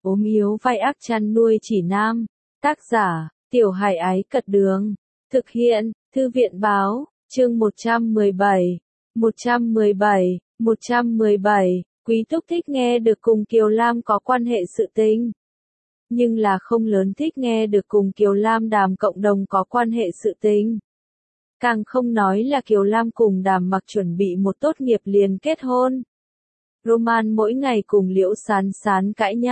ốm yếu vai ác chăn nuôi chỉ nam. Tác giả, Tiểu Hải Ái Cật Đường. Thực hiện, Thư viện Báo, chương 117. 117. Quý Túc thích nghe được cùng Kiều Lam có quan hệ sự tình. Nhưng là không lớn thích nghe được cùng Kiều Lam Đàm cộng đồng có quan hệ sự tình. Càng không nói là Kiều Lam cùng Đàm Mặc chuẩn bị một tốt nghiệp liền kết hôn. Roman mỗi ngày cùng Liễu Sán Sán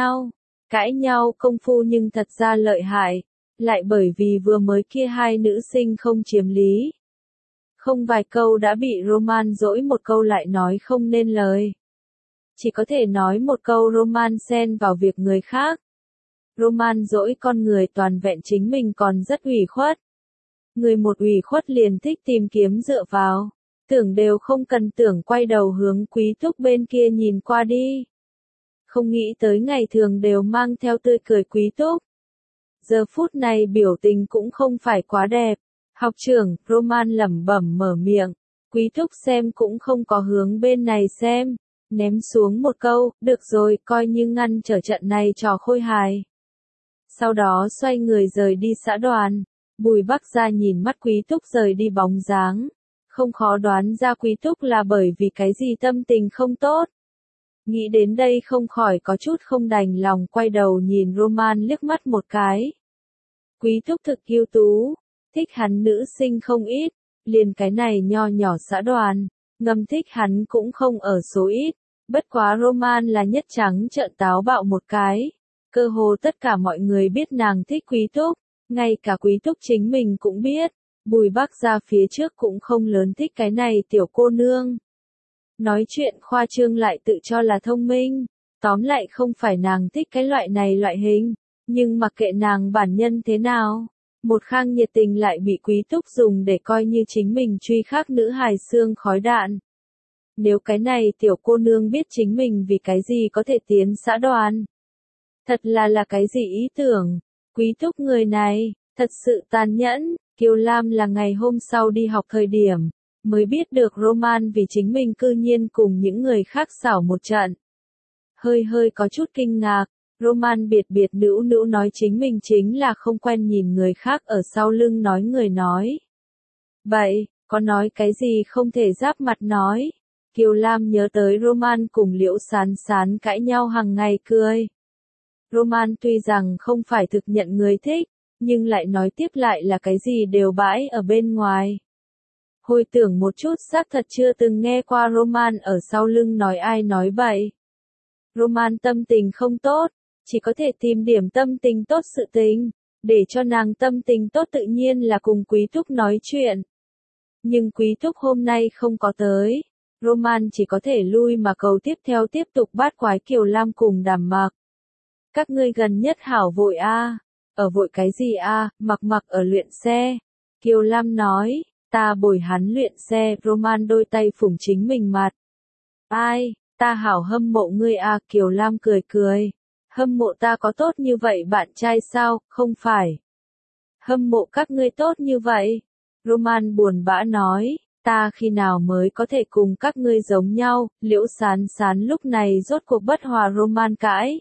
cãi nhau công phu nhưng thật ra lợi hại, lại bởi vì vừa mới kia hai nữ sinh không chiếm lý. Không vài câu đã bị Roman dỗi một câu lại nói không nên lời. Chỉ có thể nói một câu Roman xen vào việc người khác. Roman dỗi con người toàn vẹn chính mình còn rất ủy khuất. Người một ủy khuất liền thích tìm kiếm dựa vào. Tưởng đều không cần tưởng quay đầu hướng Quý Túc bên kia nhìn qua đi. Không nghĩ tới ngày thường đều mang theo tươi cười Quý Túc. Giờ phút này biểu tình cũng không phải quá đẹp. Học trưởng, Roman lẩm bẩm mở miệng. Quý Túc xem cũng không có hướng bên này xem. Ném xuống một câu, được rồi, coi như ngăn trở trận này trò khôi hài. Sau đó xoay người rời đi xã đoàn. Bùi Bắc Gia nhìn mắt Quý Túc rời đi bóng dáng. Không khó đoán ra Quý Túc là bởi vì cái gì tâm tình không tốt. Nghĩ đến đây không khỏi có chút không đành lòng quay đầu nhìn Roman liếc mắt một cái. Quý Túc thực ưu tú, thích hắn nữ sinh không ít, liền cái này nho nhỏ xã đoàn, ngầm thích hắn cũng không ở số ít, bất quá Roman là nhất trắng trợn táo bạo một cái. Cơ hồ tất cả mọi người biết nàng thích Quý Túc, ngay cả Quý Túc chính mình cũng biết. Bùi Bắc Gia phía trước cũng không lớn thích cái này tiểu cô nương. Nói chuyện khoa trương lại tự cho là thông minh, tóm lại không phải nàng thích cái loại này loại hình, nhưng mặc kệ nàng bản nhân thế nào, một khang nhiệt tình lại bị Quý Túc dùng để coi như chính mình truy khác nữ hài xương khói đạn. Nếu cái này tiểu cô nương biết chính mình vì cái gì có thể tiến xã đoàn, thật là cái gì ý tưởng, Quý Túc người này, thật sự tàn nhẫn. Kiều Lam là ngày hôm sau đi học thời điểm, mới biết được Roman vì chính mình cư nhiên cùng những người khác xảo một trận. Hơi có chút kinh ngạc, Roman biệt nữu nói chính mình chính là không quen nhìn người khác ở sau lưng nói người nói. Vậy, có nói cái gì không thể giáp mặt nói. Kiều Lam nhớ tới Roman cùng Liễu Sán Sán cãi nhau hàng ngày cười. Roman tuy rằng không phải thực nhận người thích, nhưng lại nói tiếp lại là cái gì đều bãi ở bên ngoài. Hồi tưởng một chút xác thật chưa từng nghe qua Roman ở sau lưng nói ai nói bậy. Roman tâm tình không tốt, chỉ có thể tìm điểm tâm tình tốt sự tình, để cho nàng tâm tình tốt tự nhiên là cùng Quý Túc nói chuyện. Nhưng Quý Túc hôm nay không có tới, Roman chỉ có thể lui mà cầu tiếp theo tiếp tục bát quái Kiều Lam cùng Đàm Mặc. Các ngươi gần nhất hảo vội a. Ở vội cái gì a? Mặc ở luyện xe. Kiều Lam nói, ta bồi hắn luyện xe. Roman đôi tay phủng chính mình mặt. Ai, ta hảo hâm mộ ngươi a. Kiều Lam cười. Hâm mộ ta có tốt như vậy bạn trai sao? Không phải. Hâm mộ các ngươi tốt như vậy. Roman buồn bã nói, ta khi nào mới có thể cùng các ngươi giống nhau. Liễu Sán Sán lúc này rốt cuộc bất hòa Roman cãi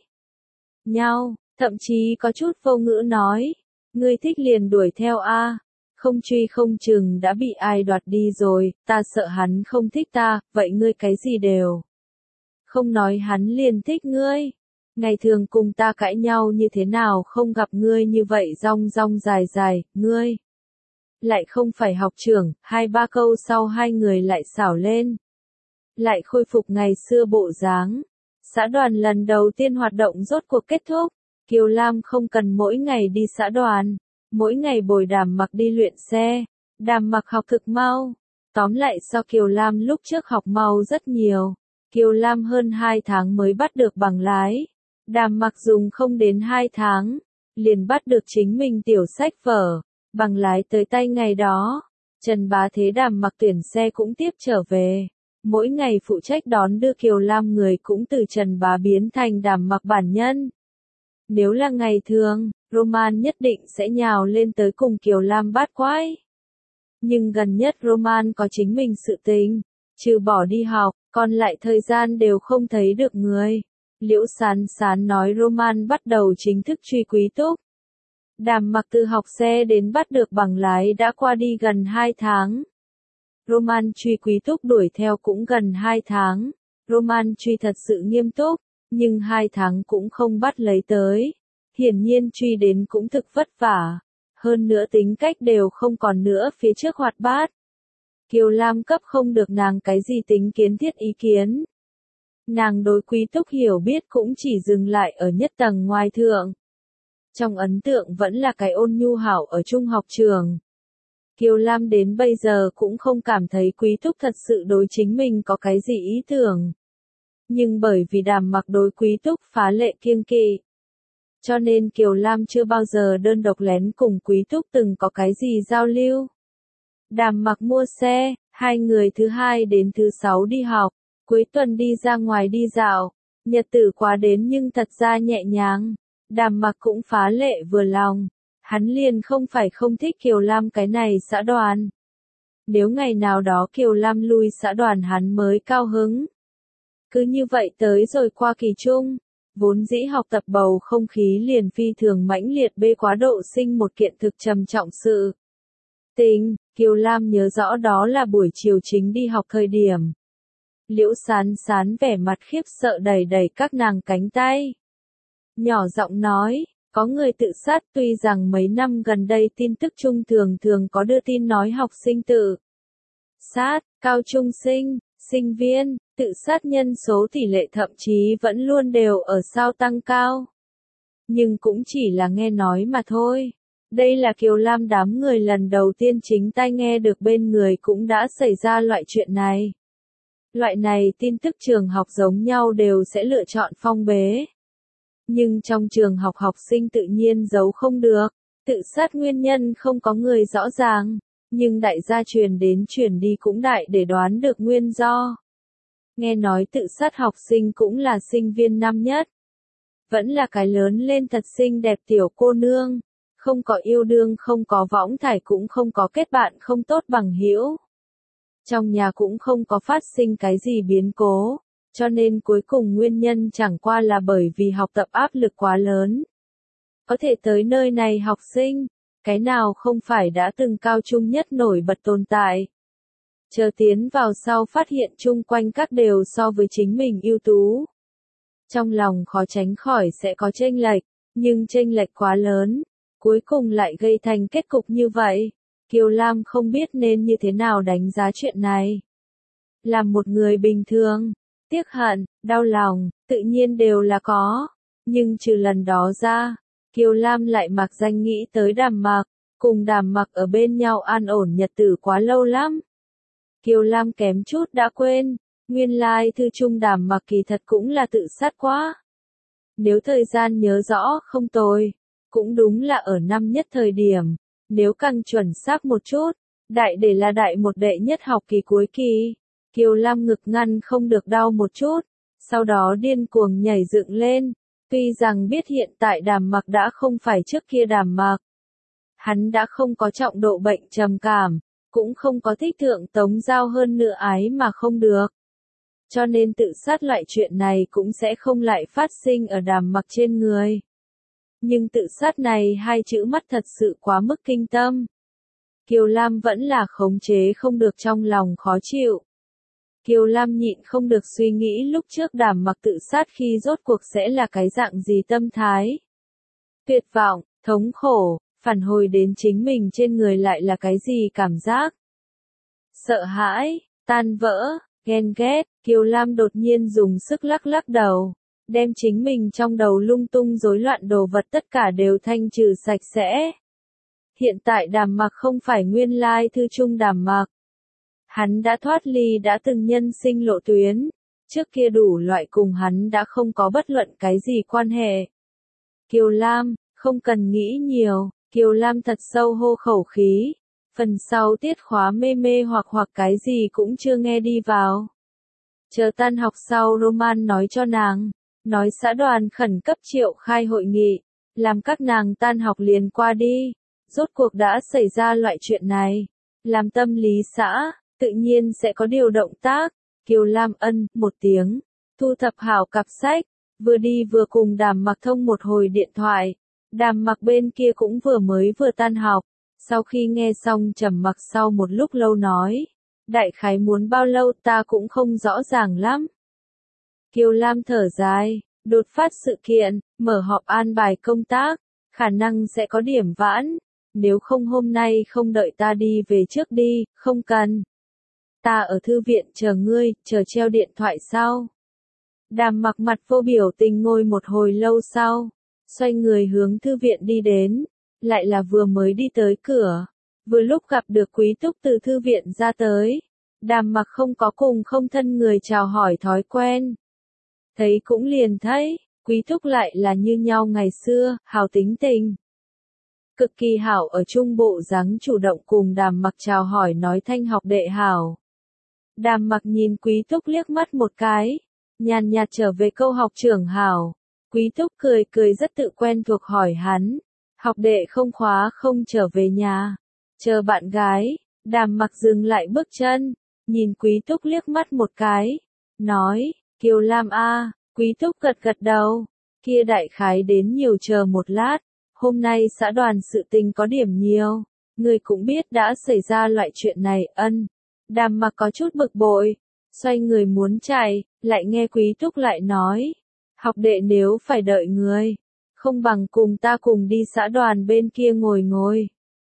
nhau. Thậm chí có chút vô ngữ nói, ngươi thích liền đuổi theo a, không truy không chừng đã bị ai đoạt đi rồi, ta sợ hắn không thích ta, vậy ngươi cái gì đều không nói hắn liền thích ngươi. Ngày thường cùng ta cãi nhau như thế nào không gặp ngươi như vậy rong dài, ngươi lại không phải học trưởng. 2-3 câu sau hai người lại xảo lên, lại khôi phục ngày xưa bộ dáng. Xã đoàn lần đầu tiên hoạt động rốt cuộc kết thúc. Kiều Lam không cần mỗi ngày đi xã đoàn, mỗi ngày bồi Đàm Mặc đi luyện xe. Đàm Mặc học thực mau. Tóm lại so Kiều Lam lúc trước học mau rất nhiều. Kiều Lam hơn 2 tháng mới bắt được bằng lái. Đàm Mặc dùng không đến 2 tháng, liền bắt được chính mình tiểu sách vở, bằng lái tới tay ngày đó. Trần Bá Thế Đàm Mặc tuyển xe cũng tiếp trở về. Mỗi ngày phụ trách đón đưa Kiều Lam người cũng từ Trần Bá biến thành Đàm Mặc bản nhân. Nếu là ngày thường, Roman nhất định sẽ nhào lên tới cùng Kiều Lam bát quái. Nhưng gần nhất Roman có chính mình sự tình, trừ bỏ đi học, còn lại thời gian đều không thấy được người. Liễu Sán Sán nói Roman bắt đầu chính thức truy Quý Túc. Đàm Mặc từ học xe đến bắt được bằng lái đã qua đi gần 2 tháng. Roman truy Quý Túc đuổi theo cũng gần 2 tháng. Roman truy thật sự nghiêm túc, nhưng 2 tháng cũng không bắt lấy tới. Hiển nhiên truy đến cũng thực vất vả. Hơn nữa tính cách đều không còn nữa phía trước hoạt bát. Kiều Lam cấp không được nàng cái gì tính kiến thiết ý kiến. Nàng đối Quý Túc hiểu biết cũng chỉ dừng lại ở nhất tầng ngoài thượng. Trong ấn tượng vẫn là cái ôn nhu hảo ở trung học trường. Kiều Lam đến bây giờ cũng không cảm thấy Quý Túc thật sự đối chính mình có cái gì ý tưởng. Nhưng bởi vì Đàm Mặc đối Quý Túc phá lệ kiêng kỵ, cho nên Kiều Lam chưa bao giờ đơn độc lén cùng Quý Túc từng có cái gì giao lưu. Đàm Mặc mua xe, hai người thứ 2 đến thứ 6 đi học, cuối tuần đi ra ngoài đi dạo, nhật tử quá đến nhưng thật ra nhẹ nhàng. Đàm Mặc cũng phá lệ vừa lòng, hắn liền không phải không thích Kiều Lam cái này xã đoàn. Nếu ngày nào đó Kiều Lam lui xã đoàn hắn mới cao hứng. Cứ như vậy tới rồi qua kỳ trung, vốn dĩ học tập bầu không khí liền phi thường mãnh liệt bê quá độ sinh một kiện thực trầm trọng sự tình. Kiều Lam nhớ rõ đó là buổi chiều chính đi học thời điểm. Liễu Sán Sán vẻ mặt khiếp sợ đẩy đẩy các nàng cánh tay. Nhỏ giọng nói, có người tự sát, tuy rằng mấy năm gần đây tin tức trung thường có đưa tin nói học sinh tự sát, cao trung sinh, sinh viên, tự sát nhân số tỷ lệ thậm chí vẫn luôn đều ở sao tăng cao. Nhưng cũng chỉ là nghe nói mà thôi. Đây là Kiều Lam đám người lần đầu tiên chính tai nghe được bên người cũng đã xảy ra loại chuyện này. Loại này tin tức trường học giống nhau đều sẽ lựa chọn phong bế. Nhưng trong trường học học sinh tự nhiên giấu không được, tự sát nguyên nhân không có người rõ ràng, nhưng đại gia truyền đến truyền đi cũng đại để đoán được nguyên do. Nghe nói tự sát học sinh cũng là sinh viên năm nhất. Vẫn là cái lớn lên thật xinh đẹp tiểu cô nương, không có yêu đương, không có võng thải, cũng không có kết bạn không tốt bằng hữu. Trong nhà cũng không có phát sinh cái gì biến cố, cho nên cuối cùng nguyên nhân chẳng qua là bởi vì học tập áp lực quá lớn. Có thể tới nơi này học sinh, cái nào không phải đã từng cao trung nhất nổi bật tồn tại. Chờ tiến vào sau phát hiện chung quanh các đều so với chính mình ưu tú. Trong lòng khó tránh khỏi sẽ có chênh lệch, nhưng chênh lệch quá lớn, cuối cùng lại gây thành kết cục như vậy. Kiều Lam không biết nên như thế nào đánh giá chuyện này. Làm một người bình thường, tiếc hận, đau lòng, tự nhiên đều là có. Nhưng trừ lần đó ra, Kiều Lam lại mặc danh nghĩ tới Đàm Mặc, cùng Đàm Mặc ở bên nhau an ổn nhật tử quá lâu lắm. Kiều Lam kém chút đã quên, nguyên lai thư trung Đàm Mặc kỳ thật cũng là tự sát quá. Nếu thời gian nhớ rõ không tồi, cũng đúng là ở năm nhất thời điểm, nếu càng chuẩn xác một chút, đại để là đại một đệ nhất học kỳ cuối kỳ. Kiều Lam ngực ngăn không được đau một chút, sau đó điên cuồng nhảy dựng lên, tuy rằng biết hiện tại Đàm Mặc đã không phải trước kia Đàm Mặc. Hắn đã không có trọng độ bệnh trầm cảm, cũng không có thích thượng Tống Giao hơn nữa ái mà không được. Cho nên tự sát loại chuyện này cũng sẽ không lại phát sinh ở Đàm Mặc trên người. Nhưng tự sát này hai chữ mắt thật sự quá mức kinh tâm. Kiều Lam vẫn là khống chế không được trong lòng khó chịu. Kiều Lam nhịn không được suy nghĩ lúc trước Đàm Mặc tự sát khi rốt cuộc sẽ là cái dạng gì tâm thái. Tuyệt vọng, thống khổ, phản hồi đến chính mình trên người lại là cái gì cảm giác. Sợ hãi, tan vỡ, ghen ghét, Kiều Lam đột nhiên dùng sức lắc lắc đầu, đem chính mình trong đầu lung tung rối loạn đồ vật tất cả đều thanh trừ sạch sẽ. Hiện tại Đàm Mặc không phải nguyên lai thư trung Đàm Mặc. Hắn đã thoát ly đã từng nhân sinh lộ tuyến, trước kia đủ loại cùng hắn đã không có bất luận cái gì quan hệ. Kiều Lam, không cần nghĩ nhiều, Kiều Lam thật sâu hô khẩu khí, phần sau tiết khóa mê mê hoặc cái gì cũng chưa nghe đi vào. Chờ tan học sau Roman nói cho nàng, nói xã đoàn khẩn cấp triệu khai hội nghị, làm các nàng tan học liền qua đi, rốt cuộc đã xảy ra loại chuyện này, làm tâm lý xã, tự nhiên sẽ có điều động tác. Kiều Lam ân một tiếng, thu thập hảo cặp sách, vừa đi vừa cùng Đàm Mặc thông một hồi điện thoại. Đàm Mặc bên kia cũng vừa tan học, sau khi nghe xong trầm mặc sau một lúc lâu nói, đại khái muốn bao lâu ta cũng không rõ ràng lắm. Kiều Lam thở dài, đột phát sự kiện, mở họp an bài công tác, khả năng sẽ có điểm vãn, nếu không hôm nay không đợi ta đi về trước đi, không cần. Ta ở thư viện chờ ngươi, chờ treo điện thoại sau. Đàm Mặc mặt vô biểu tình ngồi một hồi lâu sau, xoay người hướng thư viện đi đến, lại là vừa mới đi tới cửa, vừa lúc gặp được Quý Túc từ thư viện ra tới. Đàm Mặc không có cùng không thân người chào hỏi thói quen. Thấy cũng liền thấy, Quý Túc lại là như nhau ngày xưa, hào tính tình. Cực kỳ hảo ở trung bộ dáng chủ động cùng Đàm Mặc chào hỏi nói thanh học đệ hảo. Đàm Mặc nhìn Quý Túc liếc mắt một cái, nhàn nhạt trở về câu học trưởng hảo. Quý Túc cười rất tự quen thuộc hỏi hắn, học đệ không khóa không trở về nhà, chờ bạn gái. Đàm Mặc dừng lại bước chân, nhìn Quý Túc liếc mắt một cái, nói, Kiều Lam a. Quý Túc gật đầu, kia đại khái đến nhiều chờ một lát, hôm nay xã đoàn sự tình có điểm nhiều, người cũng biết đã xảy ra loại chuyện này. Đàm Mặc có chút bực bội, xoay người muốn chạy, lại nghe Quý Túc lại nói, học đệ nếu phải đợi người, không bằng cùng ta cùng đi xã đoàn bên kia ngồi.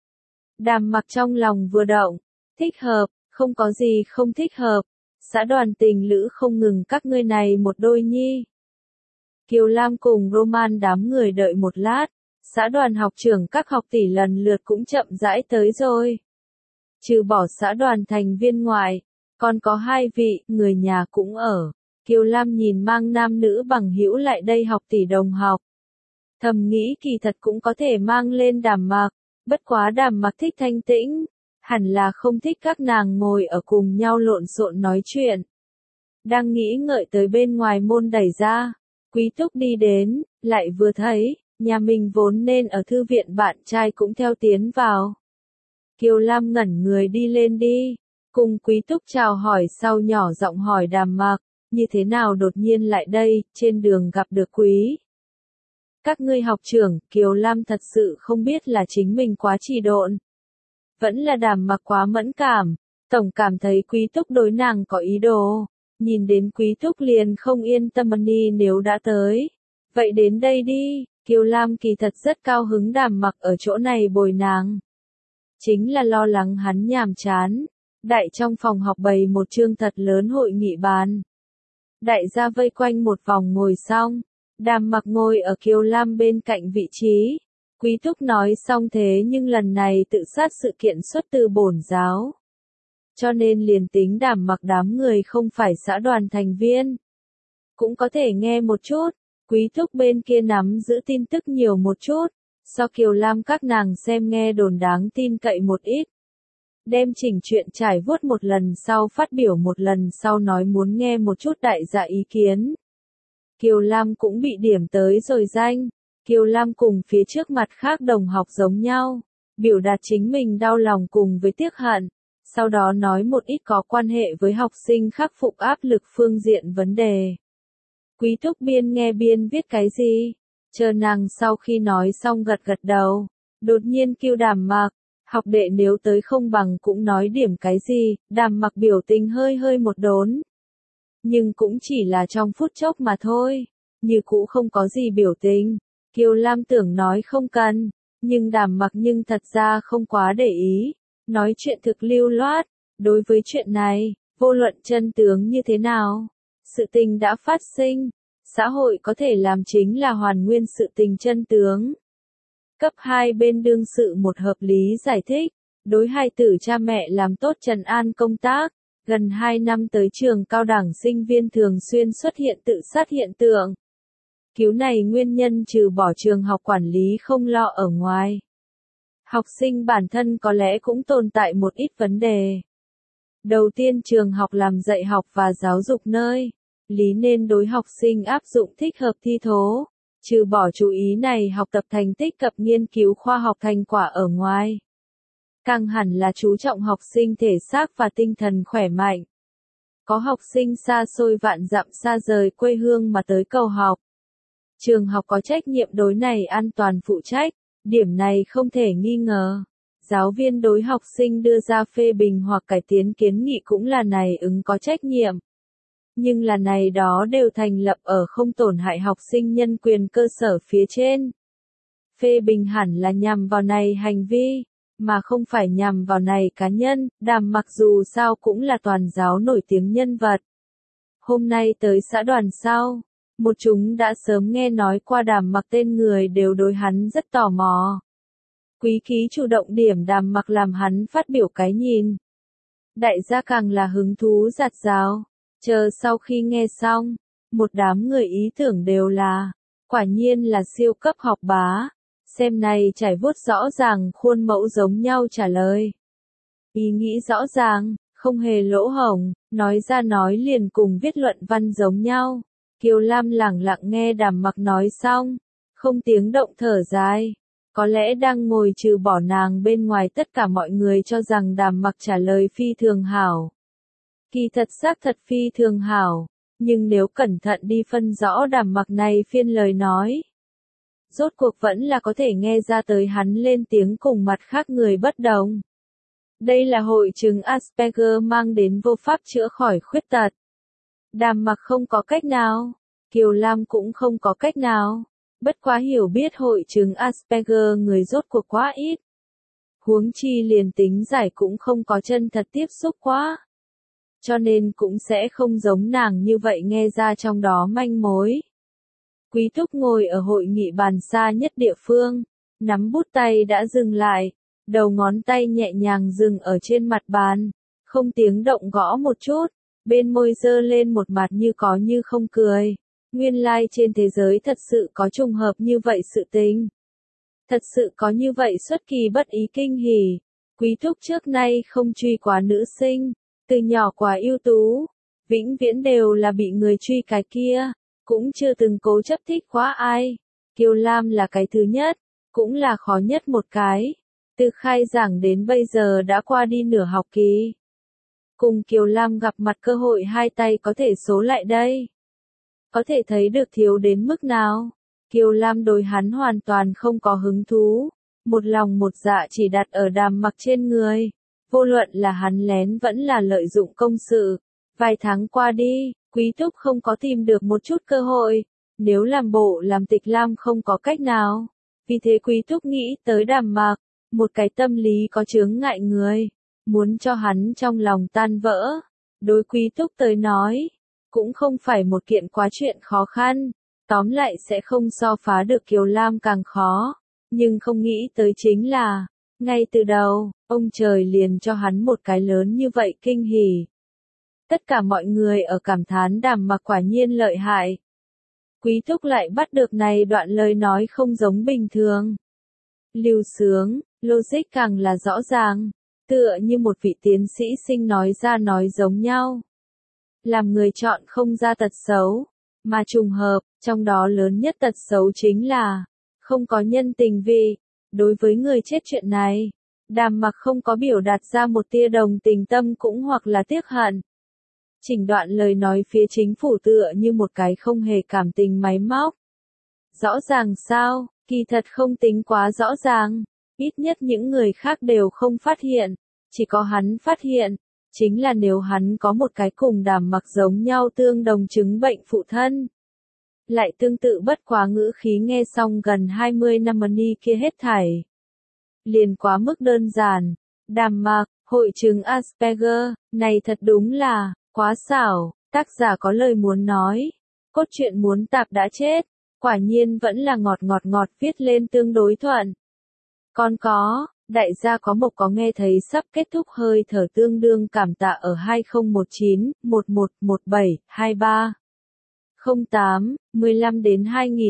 Đàm Mặc trong lòng vừa động, thích hợp, không có gì không thích hợp, xã đoàn tình lữ không ngừng các ngươi này một đôi nhi. Kiều Lam cùng Roman đám người đợi một lát, xã đoàn học trưởng các học tỷ lần lượt cũng chậm rãi tới rồi. Trừ bỏ xã đoàn thành viên ngoại, còn có 2 vị, người nhà cũng ở. Kiều Lam nhìn mang nam nữ bằng hữu lại đây học tỷ đồng học. Thầm nghĩ kỳ thật cũng có thể mang lên Đàm Mặc, bất quá Đàm Mặc thích thanh tĩnh, hẳn là không thích các nàng ngồi ở cùng nhau lộn xộn nói chuyện. Đang nghĩ ngợi tới bên ngoài môn đẩy ra, Quý Túc đi đến, lại vừa thấy, nhà mình vốn nên ở thư viện bạn trai cũng theo tiến vào. Kiều Lam ngẩn người đi lên đi, cùng Quý Túc chào hỏi sau nhỏ giọng hỏi Đàm Mặc, như thế nào đột nhiên lại đây, trên đường gặp được Quý. Các ngươi học trưởng, Kiều Lam thật sự không biết là chính mình quá trì độn. Vẫn là Đàm Mặc quá mẫn cảm, tổng cảm thấy Quý Túc đối nàng có ý đồ. Nhìn đến Quý Túc liền không yên tâm đi nếu đã tới. Vậy đến đây đi, Kiều Lam kỳ thật rất cao hứng Đàm Mặc ở chỗ này bồi nàng. Chính là lo lắng hắn nhàm chán. Đại trong phòng học bày một chương thật lớn hội nghị bàn. Đại gia vây quanh một vòng ngồi xong. Đàm Mặc ngồi ở Kiều Lam bên cạnh vị trí. Quý Túc nói xong thế nhưng lần này tự sát sự kiện xuất từ bổn giáo. Cho nên liền tính Đàm Mặc đám người không phải xã đoàn thành viên. Cũng có thể nghe một chút, Quý Túc bên kia nắm giữ tin tức nhiều một chút, so Kiều Lam các nàng xem nghe đồn đáng tin cậy một ít. Đem chỉnh chuyện trải vuốt một lần sau phát biểu một lần sau nói muốn nghe một chút đại gia ý kiến. Kiều Lam cũng bị điểm tới rồi danh. Kiều Lam cùng phía trước mặt khác đồng học giống nhau, biểu đạt chính mình đau lòng cùng với tiếc hận, sau đó nói một ít có quan hệ với học sinh khắc phục áp lực phương diện vấn đề. Quý Túc biên nghe biên viết cái gì, chờ nàng sau khi nói xong gật đầu, đột nhiên kêu Đàm Mặc, học đệ nếu tới không bằng cũng nói điểm cái gì. Đàm Mặc biểu tình hơi một đốn, nhưng cũng chỉ là trong phút chốc mà thôi, như cũ không có gì biểu tình. Kiều Lam tưởng nói không cần, nhưng Đàm Mặc nhưng thật ra không quá để ý, nói chuyện thực lưu loát. Đối với chuyện này, vô luận chân tướng như thế nào, sự tình đã phát sinh, xã hội có thể làm chính là hoàn nguyên sự tình chân tướng. Cấp 2 bên đương sự một hợp lý giải thích, đối hai tử cha mẹ làm tốt trần an công tác, gần 2 năm tới trường cao đẳng sinh viên thường xuyên xuất hiện tự sát hiện tượng. Cứu này nguyên nhân trừ bỏ trường học quản lý không lo ở ngoài. Học sinh bản thân có lẽ cũng tồn tại một ít vấn đề. Đầu tiên trường học làm dạy học và giáo dục nơi, lý nên đối học sinh áp dụng thích hợp thi thố. Trừ bỏ chú ý này học tập thành tích cập nghiên cứu khoa học thành quả ở ngoài. Càng hẳn là chú trọng học sinh thể xác và tinh thần khỏe mạnh. Có học sinh xa xôi vạn dặm xa rời quê hương mà tới cầu học, Trường học có trách nhiệm đối này an toàn phụ trách, điểm này không thể nghi ngờ. Giáo viên đối học sinh đưa ra phê bình hoặc cải tiến kiến nghị cũng là này ứng có trách nhiệm. Nhưng là này đó đều thành lập ở không tổn hại học sinh nhân quyền cơ sở phía trên. Phê bình hẳn là nhằm vào này hành vi, mà không phải nhằm vào này cá nhân. Đàm Mặc dù sao cũng là toàn giáo nổi tiếng nhân vật. Hôm nay tới xã đoàn sau, một chúng đã sớm nghe nói qua Đàm Mặc tên người đều đối hắn rất tò mò. Quý khí chủ động điểm Đàm Mặc làm hắn phát biểu cái nhìn. Đại gia càng là hứng thú rạt rào, chờ sau khi nghe xong, một đám người ý tưởng đều là, quả nhiên là siêu cấp học bá, xem này trải vuốt rõ ràng khuôn mẫu giống nhau trả lời. Ý nghĩ rõ ràng, không hề lỗ hổng, nói ra nói liền cùng viết luận văn giống nhau. Kiều Lam lẳng lặng nghe Đàm Mặc nói xong, không tiếng động thở dài. Có lẽ đang ngồi trừ bỏ nàng bên ngoài tất cả mọi người cho rằng Đàm Mặc trả lời phi thường hảo. Kỳ thật xác thật phi thường hảo, nhưng nếu cẩn thận đi phân rõ Đàm Mặc này phiên lời nói, rốt cuộc vẫn là có thể nghe ra tới hắn lên tiếng cùng mặt khác người bất đồng. Đây là hội chứng Asperger mang đến vô pháp chữa khỏi khuyết tật. Đàm Mặc không có cách nào, Kiều Lam cũng không có cách nào. Bất quá hiểu biết hội chứng Asperger người rốt cuộc quá ít. Huống chi liền tính giải cũng không có chân thật tiếp xúc quá. Cho nên cũng sẽ không giống nàng như vậy nghe ra trong đó manh mối. Quý Thúc ngồi ở hội nghị bàn xa nhất địa phương, nắm bút tay đã dừng lại, đầu ngón tay nhẹ nhàng dừng ở trên mặt bàn, không tiếng động gõ một chút, bên môi dơ lên một mặt như có như không cười. Nguyên lai trên thế giới thật sự có trùng hợp như vậy sự tình. Thật sự có như vậy xuất kỳ bất ý kinh hỉ. Quý Thúc trước nay không truy quá nữ sinh, từ nhỏ quá ưu tú, vĩnh viễn đều là bị người truy cái kia, cũng chưa từng cố chấp thích quá ai. Kiều Lam là cái thứ nhất, cũng là khó nhất một cái. Từ khai giảng đến bây giờ đã qua đi nửa học kỳ. Cùng Kiều Lam gặp mặt cơ hội hai tay có thể số lại đây. Có thể thấy được thiếu đến mức nào. Kiều Lam đối hắn hoàn toàn không có hứng thú, một lòng một dạ chỉ đặt ở Đàm Mặc trên người. Vô luận là hắn lén vẫn là lợi dụng công sự. Vài tháng qua đi, Quý Thúc không có tìm được một chút cơ hội, nếu làm bộ làm tịch Lam không có cách nào. Vì thế Quý Thúc nghĩ tới Đàm Mặc, một cái tâm lý có chướng ngại người, muốn cho hắn trong lòng tan vỡ. Đối Quý Thúc tới nói, cũng không phải một kiện quá chuyện khó khăn, tóm lại sẽ không so phá được Kiều Lam càng khó, nhưng không nghĩ tới chính là, ngay từ đầu, ông trời liền cho hắn một cái lớn như vậy kinh hỉ. Tất cả mọi người ở cảm thán Đàm Mặc quả nhiên lợi hại. Quý Thúc lại bắt được này đoạn lời nói không giống bình thường. Lưu sướng, logic càng là rõ ràng, tựa như một vị tiến sĩ sinh nói ra nói giống nhau. Làm người chọn không ra tật xấu, mà trùng hợp, trong đó lớn nhất tật xấu chính là không có nhân tình vị. Đối với người chết chuyện này, Đàm Mặc không có biểu đạt ra một tia đồng tình tâm cũng hoặc là tiếc hận. Chỉnh đoạn lời nói phía chính phủ tựa như một cái không hề cảm tình máy móc. Rõ ràng sao, kỳ thật không tính quá rõ ràng, ít nhất những người khác đều không phát hiện, chỉ có hắn phát hiện. Chính là nếu hắn có một cái cùng Đàm Mặc giống nhau tương đồng chứng bệnh phụ thân. Lại tương tự bất quá ngữ khí nghe xong gần 20 năm ni kia hết thảy. Liền quá mức đơn giản. Đàm Mặc, hội chứng Asperger, này thật đúng là, quá xảo, tác giả có lời muốn nói. Cốt truyện muốn tạp đã chết, quả nhiên vẫn là ngọt viết lên tương đối thuận. Còn có, đại gia có mộc có nghe thấy sắp kết thúc hơi thở tương đương cảm tạ ở 2019, 1117, 23. 08, 15 đến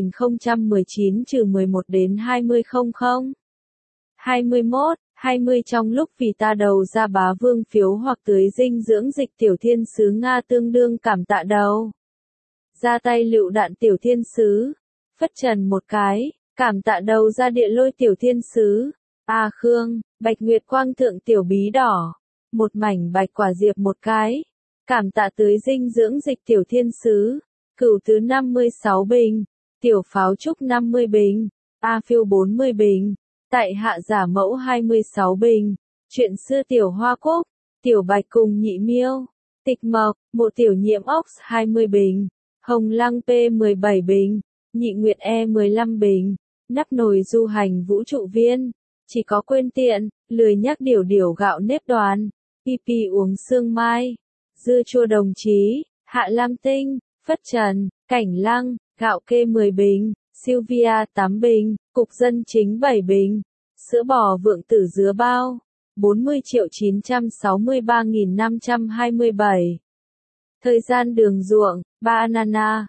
2019 trừ 11 đến 2000. 21, 20 trong lúc vì ta đầu ra bá vương phiếu hoặc tưới dinh dưỡng dịch tiểu thiên sứ Nga tương đương cảm tạ đầu. Ra tay lựu đạn tiểu thiên sứ. Phất trần một cái, cảm tạ đầu ra địa lôi tiểu thiên sứ. A Khương, Bạch Nguyệt Quang thượng tiểu bí đỏ. Một mảnh bạch quả diệp một cái. Cảm tạ tưới dinh dưỡng dịch tiểu thiên sứ. Cửu tứ 56 bình. tiểu pháo trúc 50 bình, A phiêu 40 bình, tại hạ giả mẫu 26 bình, chuyện xưa tiểu hoa cúc, tiểu bạch cùng nhị miêu, tịch mộc, một tiểu nhiễm ox 20 bình, hồng lăng P 17 bình, nhị nguyệt E 15 bình, nắp nồi du hành vũ trụ viên, chỉ có quên tiện, lười nhắc điều điều gạo nếp đoàn, pp uống sương mai, dưa chua đồng chí, hạ lam tinh, phất trần, cảnh lăng, gạo kê 10 bình, Sylvia 8 bình, cục dân chính 7 bình, sữa bò vượng tử dứa bao, 40.963.527. Thời gian đường ruộng, banana,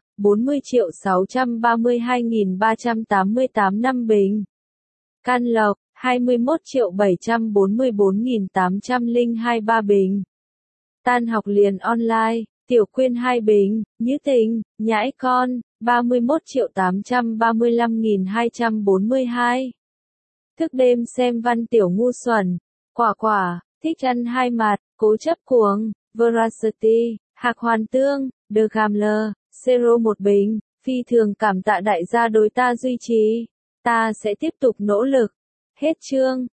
40.632.388 năm bình. Can lộc, 21.744.802 bình. Tan học liền online, tiểu quyên 2 bình, như tình, nhãi con, 31.835.242. Thức đêm xem văn tiểu ngu xuẩn, quả quả, thích ăn hai mặt, cố chấp cuồng, Veracity, hạc hoàn tương, The Gambler, Zero 1 bình, phi thường cảm tạ đại gia đối ta duy trì. Ta sẽ tiếp tục nỗ lực. Hết chương.